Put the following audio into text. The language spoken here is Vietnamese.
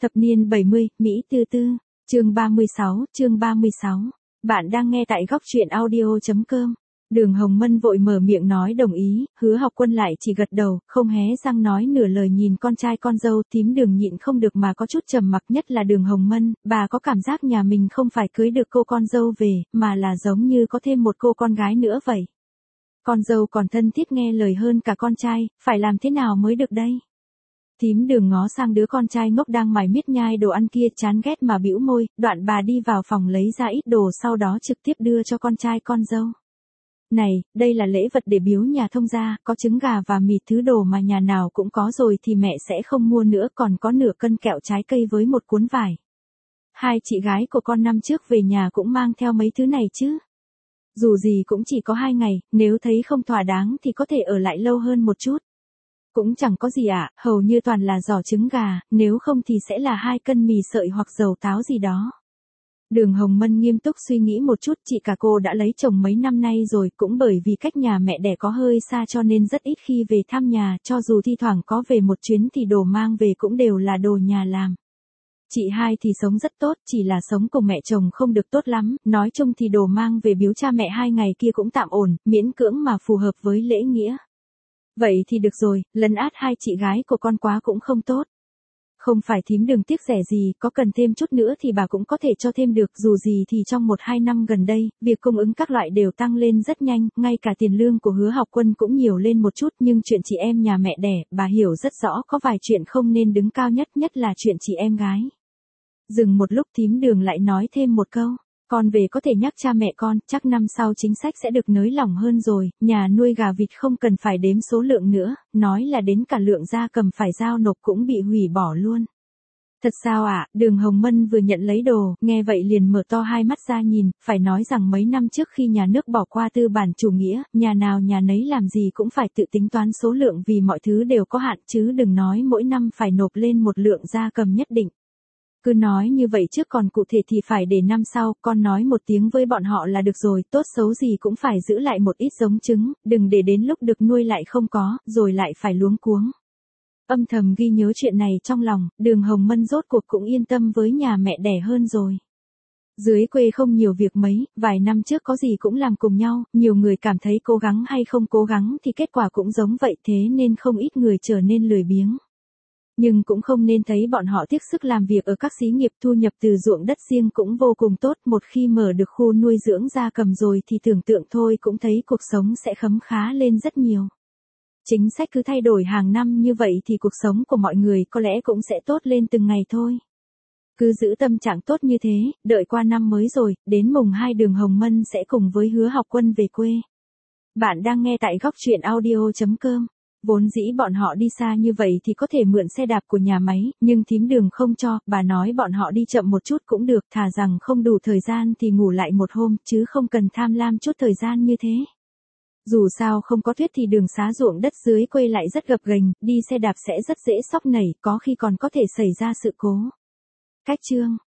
Thập niên 70, Mỹ Tư Tư, chương 36. Bạn đang nghe tại góc truyện audio.com. Đường Hồng Mân vội mở miệng nói đồng ý, Hứa Học Quân lại chỉ gật đầu, không hé răng nói nửa lời nhìn con trai con dâu. Thím Đường nhịn không được mà có chút trầm mặc, nhất là Đường Hồng Mân, bà có cảm giác nhà mình không phải cưới được cô con dâu về, mà là giống như có thêm một cô con gái nữa vậy. Con dâu còn thân thiết nghe lời hơn cả con trai, phải làm thế nào mới được đây? Thím Đường ngó sang đứa con trai ngốc đang mải miết nhai đồ ăn kia, chán ghét mà bĩu môi, đoạn bà đi vào phòng lấy ra ít đồ, sau đó trực tiếp đưa cho con trai con dâu. Này, đây là lễ vật để biếu nhà thông gia, có trứng gà và mì, thứ đồ mà nhà nào cũng có rồi thì mẹ sẽ không mua nữa, còn có nửa cân kẹo trái cây với một cuốn vải. Hai chị gái của con năm trước về nhà cũng mang theo mấy thứ này chứ. Dù gì cũng chỉ có 2 ngày, nếu thấy không thỏa đáng thì có thể ở lại lâu hơn một chút. Cũng chẳng có gì ạ, hầu như toàn là giò trứng gà, nếu không thì sẽ là 2 cân mì sợi hoặc dầu táo gì đó. Đường Hồng Mân nghiêm túc suy nghĩ một chút, chị cả cô đã lấy chồng mấy năm nay rồi, cũng bởi vì cách nhà mẹ đẻ có hơi xa cho nên rất ít khi về thăm nhà, cho dù thi thoảng có về một chuyến thì đồ mang về cũng đều là đồ nhà làm. Chị hai thì sống rất tốt, chỉ là sống cùng mẹ chồng không được tốt lắm, nói chung thì đồ mang về biếu cha mẹ 2 ngày kia cũng tạm ổn, miễn cưỡng mà phù hợp với lễ nghĩa. Vậy thì được rồi, lấn át hai chị gái của con quá cũng không tốt. Không phải thím Đường tiếc rẻ gì, có cần thêm chút nữa thì bà cũng có thể cho thêm được, dù gì thì trong 1-2 năm gần đây, việc cung ứng các loại đều tăng lên rất nhanh, ngay cả tiền lương của Hứa Học Quân cũng nhiều lên một chút, nhưng chuyện chị em nhà mẹ đẻ, bà hiểu rất rõ, có vài chuyện không nên đứng cao nhất là chuyện chị em gái. Dừng một lúc thím Đường lại nói thêm một câu. Con về có thể nhắc cha mẹ con, chắc năm sau chính sách sẽ được nới lỏng hơn rồi, nhà nuôi gà vịt không cần phải đếm số lượng nữa, nói là đến cả lượng gia cầm phải giao nộp cũng bị hủy bỏ luôn. Thật sao ạ? Đường Hồng Mân vừa nhận lấy đồ, nghe vậy liền mở to hai mắt ra nhìn, phải nói rằng mấy năm trước khi nhà nước bỏ qua tư bản chủ nghĩa, nhà nào nhà nấy làm gì cũng phải tự tính toán số lượng vì mọi thứ đều có hạn, chứ đừng nói mỗi năm phải nộp lên một lượng gia cầm nhất định. Cứ nói như vậy trước, còn cụ thể thì phải để năm sau, con nói một tiếng với bọn họ là được rồi, tốt xấu gì cũng phải giữ lại một ít giống trứng, đừng để đến lúc được nuôi lại không có, rồi lại phải luống cuống. Âm thầm ghi nhớ chuyện này trong lòng, Đường Hồng Mân rốt cuộc cũng yên tâm với nhà mẹ đẻ hơn rồi. Dưới quê không nhiều việc mấy, vài năm trước có gì cũng làm cùng nhau, nhiều người cảm thấy cố gắng hay không cố gắng thì kết quả cũng giống vậy, thế nên không ít người trở nên lười biếng. Nhưng cũng không nên thấy bọn họ tiếc sức làm việc ở các xí nghiệp, thu nhập từ ruộng đất riêng cũng vô cùng tốt, một khi mở được khu nuôi dưỡng gia cầm rồi thì tưởng tượng thôi cũng thấy cuộc sống sẽ khấm khá lên rất nhiều. Chính sách cứ thay đổi hàng năm như vậy thì cuộc sống của mọi người có lẽ cũng sẽ tốt lên từng ngày thôi. Cứ giữ tâm trạng tốt như thế, đợi qua năm mới rồi, đến mùng 2 Đường Hồng Mân sẽ cùng với Hứa Học Quân về quê. Bạn đang nghe tại góc truyện audio.com. Vốn dĩ bọn họ đi xa như vậy thì có thể mượn xe đạp của nhà máy, nhưng thím Đường không cho, bà nói bọn họ đi chậm một chút cũng được, thà rằng không đủ thời gian thì ngủ lại một hôm, chứ không cần tham lam chút thời gian như thế. Dù sao không có tuyết thì đường xá ruộng đất dưới quê lại rất gập ghềnh, đi xe đạp sẽ rất dễ xóc nảy, có khi còn có thể xảy ra sự cố. Cách chương